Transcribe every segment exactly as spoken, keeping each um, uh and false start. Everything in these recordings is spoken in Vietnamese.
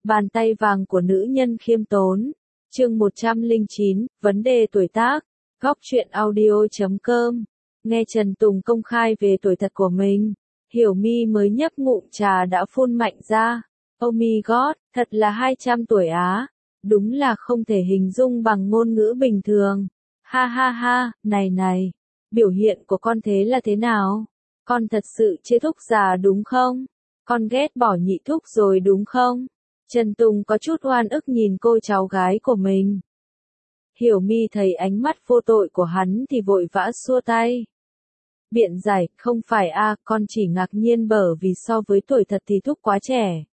Bàn tay vàng của nữ nhân khiêm tốn. Chương một trăm lẻ chín, vấn đề tuổi tác. Góc truyện audio chấm com. Nghe Trần Tùng công khai về tuổi thật của mình, Hiểu My mới nhấp ngụm trà đã phun mạnh ra. Oh my god, thật là hai trăm tuổi á. Đúng là không thể hình dung bằng ngôn ngữ bình thường. Ha ha ha, này này, biểu hiện của con thế là thế nào? Con thật sự chê thúc già đúng không? Con ghét bỏ nhị thúc rồi đúng không? Trần Tùng có chút oan ức nhìn cô cháu gái của mình. Hiểu My thấy ánh mắt vô tội của hắn thì vội vã xua tay. Biện giải, không phải a, con chỉ ngạc nhiên bởi vì so với tuổi thật thì thúc quá trẻ.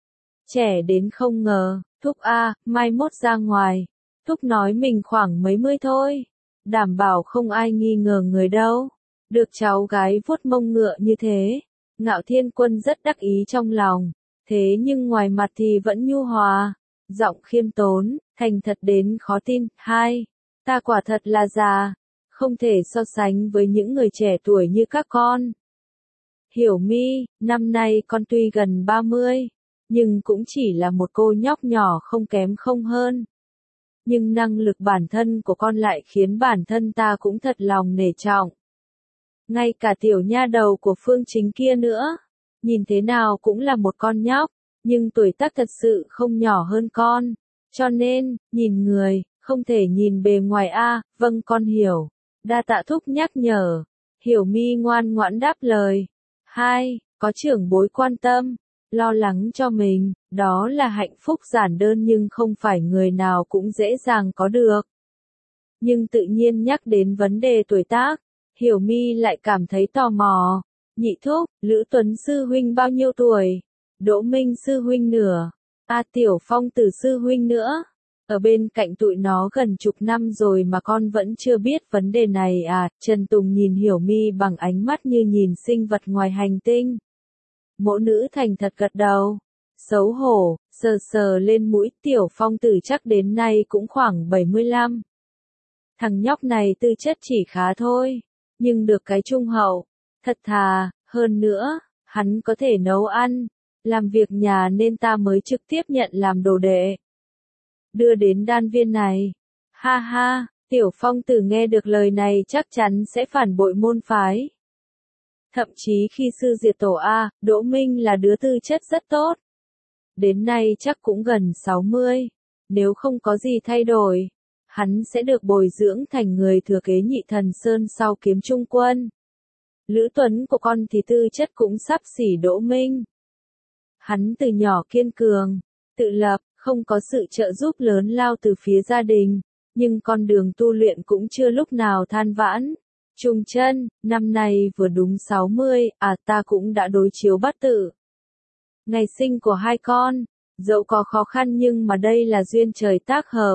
Trẻ đến không ngờ, thúc a, mai mốt ra ngoài. Thúc nói mình khoảng mấy mươi thôi. Đảm bảo không ai nghi ngờ người đâu. Được cháu gái vuốt mông ngựa như thế, Ngạo Thiên Quân rất đắc ý trong lòng. Thế nhưng ngoài mặt thì vẫn nhu hòa, giọng khiêm tốn, thành thật đến khó tin. Hai, ta quả thật là già, không thể so sánh với những người trẻ tuổi như các con. Hiểu My, năm nay con tuy gần ba mươi, nhưng cũng chỉ là một cô nhóc nhỏ không kém không hơn. Nhưng năng lực bản thân của con lại khiến bản thân ta cũng thật lòng nể trọng. Ngay cả tiểu nha đầu của Phương Chính kia nữa, nhìn thế nào cũng là một con nhóc, nhưng tuổi tác thật sự không nhỏ hơn con. Cho nên, nhìn người, không thể nhìn bề ngoài a. Vâng con hiểu. Đa tạ thúc nhắc nhở. Hiểu My ngoan ngoãn đáp lời. Hai, có trưởng bối quan tâm, lo lắng cho mình, đó là hạnh phúc giản đơn nhưng không phải người nào cũng dễ dàng có được. Nhưng tự nhiên nhắc đến vấn đề tuổi tác, Hiểu My lại cảm thấy tò mò. Nhị thúc, Lữ Tuấn sư huynh bao nhiêu tuổi? Đỗ Minh sư huynh nửa. A Tiểu Phong Tử sư huynh nữa. Ở bên cạnh tụi nó gần chục năm rồi mà con vẫn chưa biết vấn đề này à? Trần Tùng nhìn Hiểu My bằng ánh mắt như nhìn sinh vật ngoài hành tinh. Mẫu nữ thành thật gật đầu. Xấu hổ, sờ sờ lên mũi. Tiểu Phong Tử chắc đến nay cũng khoảng bảy mươi lăm. Thằng nhóc này tư chất chỉ khá thôi, nhưng được cái trung hậu. Thật thà, hơn nữa, hắn có thể nấu ăn, làm việc nhà nên ta mới trực tiếp nhận làm đồ đệ. Đưa đến đan viên này. Ha ha, Tiểu Phong Tử nghe được lời này chắc chắn sẽ phản bội môn phái. Thậm chí khi sư diệt tổ A, Đỗ Minh là đứa tư chất rất tốt. Đến nay chắc cũng gần sáu mươi. Nếu không có gì thay đổi, hắn sẽ được bồi dưỡng thành người thừa kế Nhị Thần Sơn sau Kiếm Trung Quân. Lữ Tuấn của con thì tư chất cũng sắp xỉ Đỗ Minh. Hắn từ nhỏ kiên cường, tự lập, không có sự trợ giúp lớn lao từ phía gia đình, nhưng con đường tu luyện cũng chưa lúc nào than vãn. Trung Chân, năm nay vừa đúng sáu mươi, à ta cũng đã đối chiếu bát tự. Ngày sinh của hai con, dẫu có khó khăn nhưng mà đây là duyên trời tác hợp.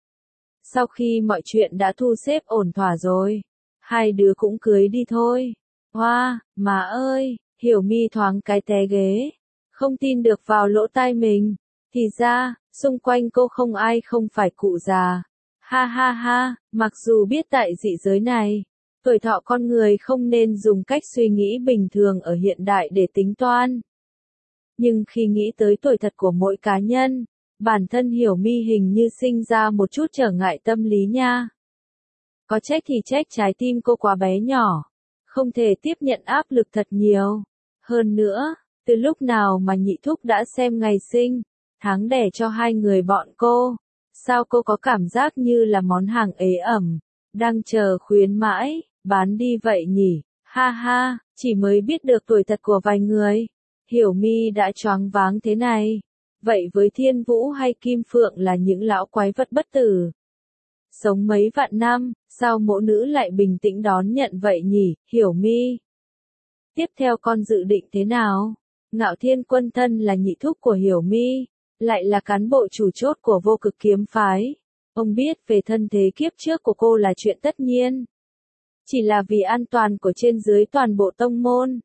Sau khi mọi chuyện đã thu xếp ổn thỏa rồi, hai đứa cũng cưới đi thôi. Hoa, wow, má ơi, Hiểu My thoáng cái té ghế, không tin được vào lỗ tai mình. Thì ra, xung quanh cô không ai không phải cụ già. Ha ha ha, mặc dù biết tại dị giới này, tuổi thọ con người không nên dùng cách suy nghĩ bình thường ở hiện đại để tính toán. Nhưng khi nghĩ tới tuổi thật của mỗi cá nhân, bản thân Hiểu My hình như sinh ra một chút trở ngại tâm lý nha. Có trách thì trách trái tim cô quá bé nhỏ, không thể tiếp nhận áp lực thật nhiều. Hơn nữa, từ lúc nào mà nhị thúc đã xem ngày sinh, tháng đẻ cho hai người bọn cô, sao cô có cảm giác như là món hàng ế ẩm, đang chờ khuyến mãi, bán đi vậy nhỉ? Ha ha, chỉ mới biết được tuổi thật của vài người, Hiểu My đã choáng váng thế này. Vậy với Thiên Vũ hay Kim Phượng là những lão quái vật bất tử, sống mấy vạn năm, sao mẫu nữ lại bình tĩnh đón nhận vậy nhỉ, Hiểu My? Tiếp theo con dự định thế nào? Ngạo Thiên Quân thân là nhị thúc của Hiểu My, lại là cán bộ chủ chốt của Vô Cực Kiếm phái. Ông biết về thân thế kiếp trước của cô là chuyện tất nhiên. Chỉ là vì an toàn của trên dưới toàn bộ tông môn,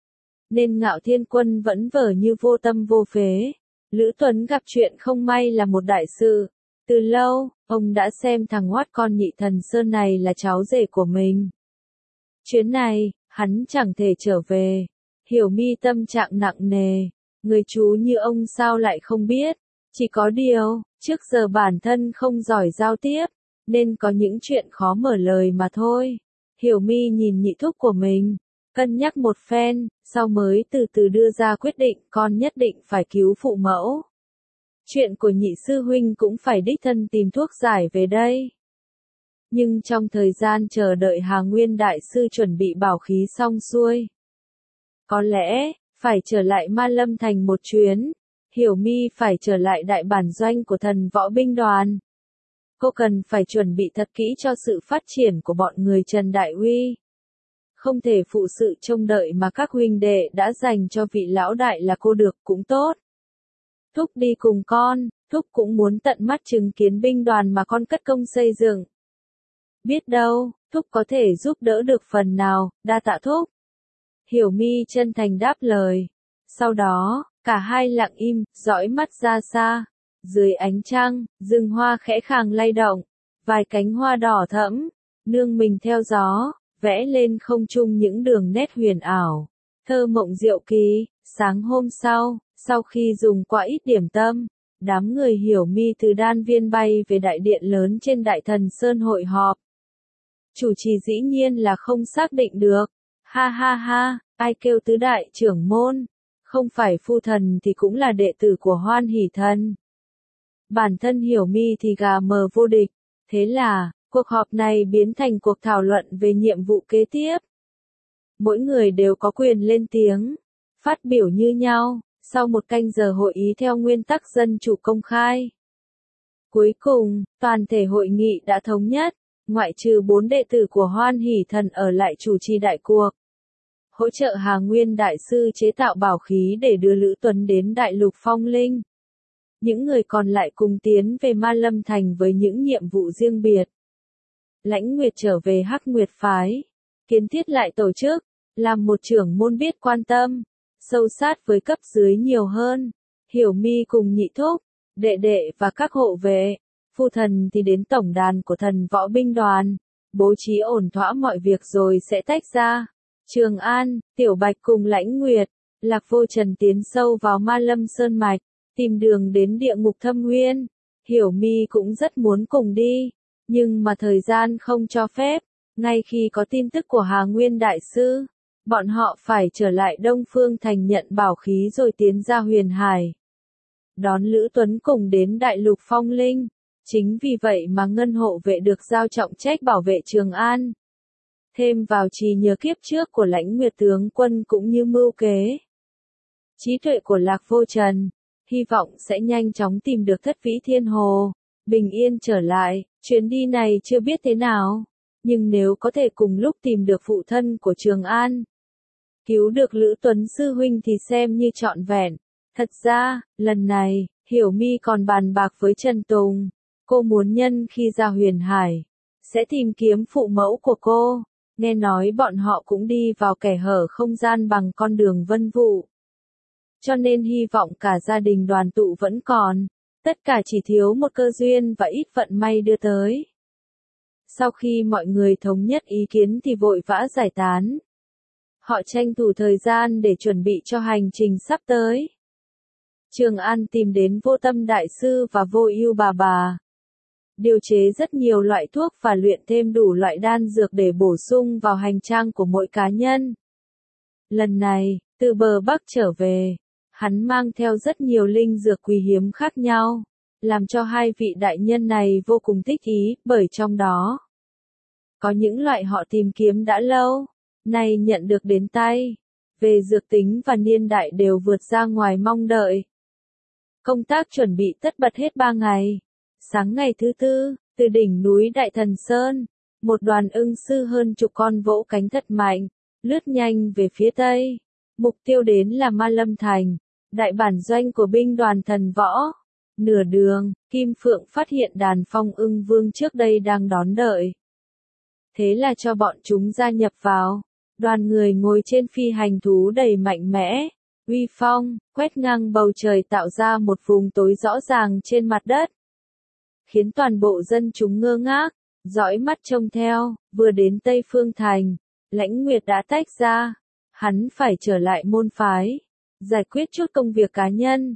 nên Ngạo Thiên Quân vẫn vờ như vô tâm vô phế. Lữ Tuấn gặp chuyện không may là một đại sự. Từ lâu, ông đã xem thằng hoát con Nhị Thần Sơn này là cháu rể của mình. Chuyến này, hắn chẳng thể trở về. Hiểu My tâm trạng nặng nề. Người chú như ông sao lại không biết. Chỉ có điều, trước giờ bản thân không giỏi giao tiếp, nên có những chuyện khó mở lời mà thôi. Hiểu My nhìn nhị thúc của mình, cân nhắc một phen, sau mới từ từ đưa ra quyết định con nhất định phải cứu phụ mẫu. Chuyện của nhị sư huynh cũng phải đích thân tìm thuốc giải về đây. Nhưng trong thời gian chờ đợi Hà Nguyên Đại Sư chuẩn bị bảo khí xong xuôi, có lẽ, phải trở lại Ma Lâm Thành một chuyến, Hiểu My phải trở lại đại bản doanh của thần võ binh đoàn. Cô cần phải chuẩn bị thật kỹ cho sự phát triển của bọn người Trần Đại Uy. Không thể phụ sự trông đợi mà các huynh đệ đã dành cho vị lão đại là cô được cũng tốt. Thúc đi cùng con, Thúc cũng muốn tận mắt chứng kiến binh đoàn mà con cất công xây dựng. Biết đâu, Thúc có thể giúp đỡ được phần nào, đa tạ Thúc. Hiểu My chân thành đáp lời. Sau đó, cả hai lặng im, dõi mắt ra xa. Dưới ánh trăng, rừng hoa khẽ khàng lay động, vài cánh hoa đỏ thẫm, nương mình theo gió, vẽ lên không trung những đường nét huyền ảo. Thơ mộng diệu kỳ. Sáng hôm sau, sau khi dùng qua ít điểm tâm, đám người Hiểu My từ Đan Viên bay về đại điện lớn trên Đại Thần Sơn hội họp. Chủ trì dĩ nhiên là không xác định được. Ha ha ha, ai kêu tứ đại trưởng môn, không phải phu thần thì cũng là đệ tử của Hoan Hỷ Thần. Bản thân Hiểu My thì gà mờ vô địch, thế là, cuộc họp này biến thành cuộc thảo luận về nhiệm vụ kế tiếp. Mỗi người đều có quyền lên tiếng, phát biểu như nhau, sau một canh giờ hội ý theo nguyên tắc dân chủ công khai. Cuối cùng, toàn thể hội nghị đã thống nhất, ngoại trừ bốn đệ tử của Hoan Hỷ Thần ở lại chủ trì đại cuộc. Hỗ trợ Hà Nguyên Đại Sư chế tạo bảo khí để đưa Lữ Tuấn đến Đại Lục Phong Linh. Những người còn lại cùng tiến về Ma Lâm Thành với những nhiệm vụ riêng biệt. Lãnh Nguyệt trở về Hắc Nguyệt Phái, kiến thiết lại tổ chức, làm một trưởng môn biết quan tâm, sâu sát với cấp dưới nhiều hơn. Hiểu My cùng nhị thúc, đệ đệ và các hộ vệ, phu thần thì đến tổng đàn của thần võ binh đoàn, bố trí ổn thỏa mọi việc rồi sẽ tách ra. Trường An, Tiểu Bạch cùng Lãnh Nguyệt, Lạc Vô Trần tiến sâu vào Ma Lâm Sơn Mạch, tìm đường đến địa ngục thâm nguyên. Hiểu My cũng rất muốn cùng đi, nhưng mà thời gian không cho phép. Ngay khi có tin tức của Hà Nguyên Đại Sư, bọn họ phải trở lại Đông Phương Thành nhận bảo khí rồi tiến ra Huyền Hải. Đón Lữ Tuấn cùng đến Đại Lục Phong Linh. Chính vì vậy mà Ngân hộ vệ được giao trọng trách bảo vệ Trường An. Thêm vào trì nhớ kiếp trước của Lãnh Nguyệt tướng quân cũng như mưu kế, trí tuệ của Lạc Vô Trần, hy vọng sẽ nhanh chóng tìm được Thất Vĩ Thiên Hồ, bình yên trở lại. Chuyến đi này chưa biết thế nào, nhưng nếu có thể cùng lúc tìm được phụ thân của Trường An, cứu được Lữ Tuấn sư huynh thì xem như trọn vẹn. Thật ra, lần này, Hiểu My còn bàn bạc với Trần Tùng, cô muốn nhân khi ra Huyền Hải, sẽ tìm kiếm phụ mẫu của cô. Nghe nói bọn họ cũng đi vào kẻ hở không gian bằng con đường vân vụ. Cho nên hy vọng cả gia đình đoàn tụ vẫn còn, tất cả chỉ thiếu một cơ duyên và ít vận may đưa tới. Sau khi mọi người thống nhất ý kiến thì vội vã giải tán. Họ tranh thủ thời gian để chuẩn bị cho hành trình sắp tới. Trường An tìm đến Vô Tâm Đại Sư và Vô Ưu Bà Bà. Điều chế rất nhiều loại thuốc và luyện thêm đủ loại đan dược để bổ sung vào hành trang của mỗi cá nhân. Lần này, từ bờ Bắc trở về, hắn mang theo rất nhiều linh dược quý hiếm khác nhau, làm cho hai vị đại nhân này vô cùng thích ý, bởi trong đó có những loại họ tìm kiếm đã lâu, nay nhận được đến tay, về dược tính và niên đại đều vượt ra ngoài mong đợi. Công tác chuẩn bị tất bật hết ba ngày. Sáng ngày thứ tư, từ đỉnh núi Đại Thần Sơn, một đoàn ưng sư hơn chục con vỗ cánh thật mạnh, lướt nhanh về phía tây. Mục tiêu đến là Ma Lâm Thành, đại bản doanh của binh đoàn thần võ. Nửa đường, Kim Phượng phát hiện đàn phong ưng vương trước đây đang đón đợi. Thế là cho bọn chúng gia nhập vào. Đoàn người ngồi trên phi hành thú đầy mạnh mẽ, uy phong, quét ngang bầu trời tạo ra một vùng tối rõ ràng trên mặt đất, khiến toàn bộ dân chúng ngơ ngác, dõi mắt trông theo. Vừa đến Tây Phương Thành, Lãnh Nguyệt đã tách ra, hắn phải trở lại môn phái, giải quyết chút công việc cá nhân,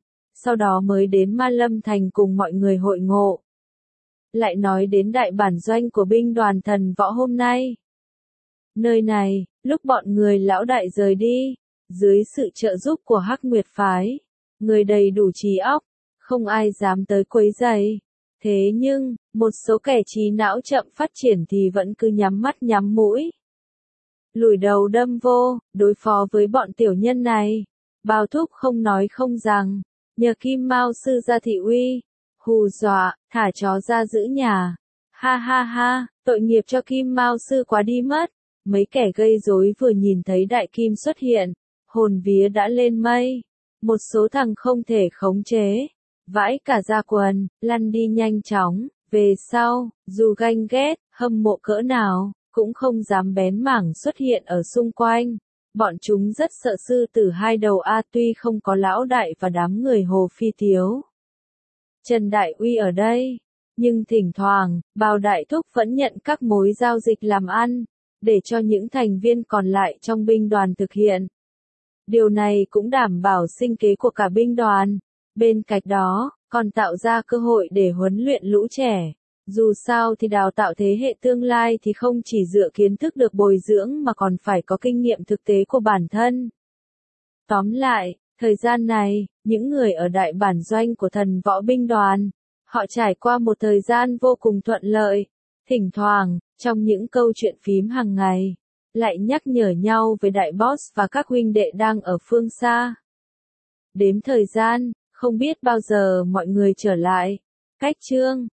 sau đó mới đến Ma Lâm Thành cùng mọi người hội ngộ. Lại nói đến đại bản doanh của binh đoàn thần võ hôm nay. Nơi này, lúc bọn người lão đại rời đi, dưới sự trợ giúp của Hắc Nguyệt Phái, người đầy đủ trí óc, không ai dám tới quấy rầy. Thế nhưng, một số kẻ trí não chậm phát triển thì vẫn cứ nhắm mắt nhắm mũi. Lùi đầu đâm vô, đối phó với bọn tiểu nhân này. Bao Thúc không nói không rằng, nhờ Kim Mao sư ra thị uy, hù dọa, thả chó ra giữ nhà. Ha ha ha, tội nghiệp cho Kim Mao sư quá đi mất. Mấy kẻ gây rối vừa nhìn thấy đại kim xuất hiện, hồn vía đã lên mây. Một số thằng không thể khống chế, vãi cả da quần, lăn đi nhanh chóng. Về sau, dù ganh ghét, hâm mộ cỡ nào, cũng không dám bén mảng xuất hiện ở xung quanh. Bọn chúng rất sợ sư tử hai đầu A, tuy không có lão đại và đám người Hồ Phi Thiếu, Trần Đại Uy ở đây, nhưng thỉnh thoảng, Bao Đại Thúc vẫn nhận các mối giao dịch làm ăn, để cho những thành viên còn lại trong binh đoàn thực hiện. Điều này cũng đảm bảo sinh kế của cả binh đoàn. Bên cạnh đó, còn tạo ra cơ hội để huấn luyện lũ trẻ. Dù sao thì đào tạo thế hệ tương lai thì không chỉ dựa kiến thức được bồi dưỡng mà còn phải có kinh nghiệm thực tế của bản thân. Tóm lại, thời gian này, những người ở đại bản doanh của thần võ binh đoàn, họ trải qua một thời gian vô cùng thuận lợi. Thỉnh thoảng, trong những câu chuyện phím hàng ngày, lại nhắc nhở nhau về đại boss và các huynh đệ đang ở phương xa. Đếm thời gian, không biết bao giờ mọi người trở lại. Cách chương